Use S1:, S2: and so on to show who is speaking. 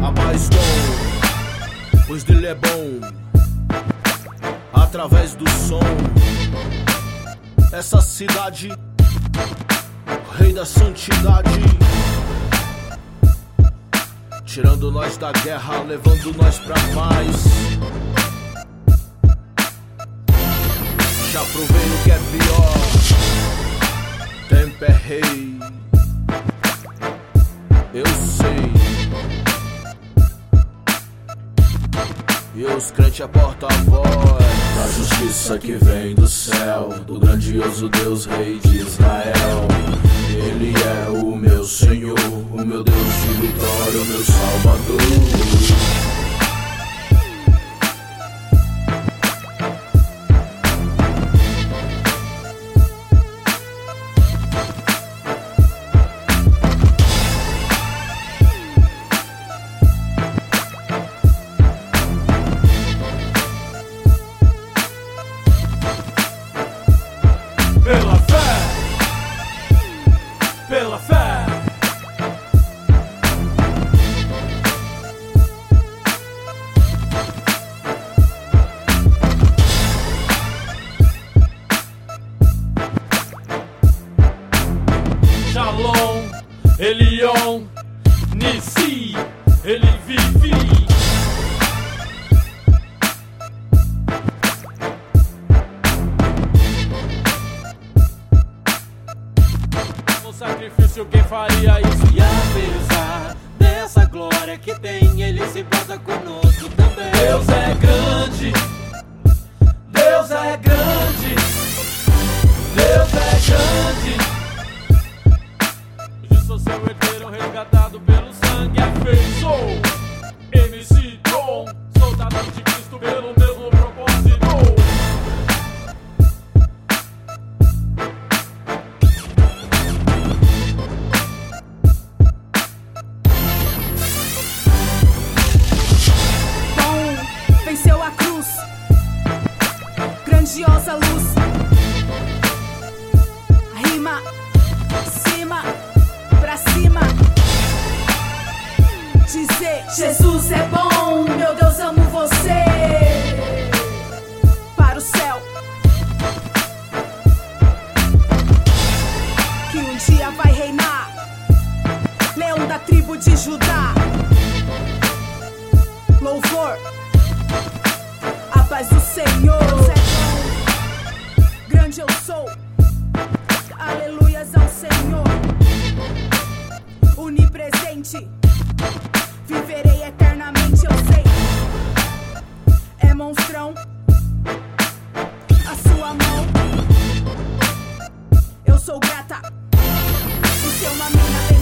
S1: mais bom, pois dele é bom. Através do som, essa cidade, rei da santidade, tirando nós da guerra, levando nós pra paz. Já provei o que é pior, tempo é rei, eu sei. E os crentes é porta-voz da justiça que vem do céu, do grandioso Deus, Rei de Israel. Ele é o meu Senhor, o meu Deus de vitória, o meu Salvador.
S2: Pela fé, pela fé. Shalom, Elion, Nissi, ele vive. Sacrifício, quem faria isso?
S3: E apesar dessa glória que tem, ele se importa conosco também.
S2: Deus é grande, Deus é grande, Deus é grande. Eu sou seu herdeiro, resgatado pelo sangue afeiçoou. MC Tom, soldado de Cristo pelo mesmo propósito.
S4: Venceu a cruz, grandiosa luz, rima, cima, pra cima. Dizer, Jesus é bom, meu Deus, amo você. Para o céu, que um dia vai reinar, leão da tribo de Judá. Louvor, a paz do Senhor. Deus é bom, grande eu sou. Aleluias ao Senhor. Onipresente, viverei eternamente, eu sei. É monstrão a sua mão. Eu sou grata, isso é uma mina.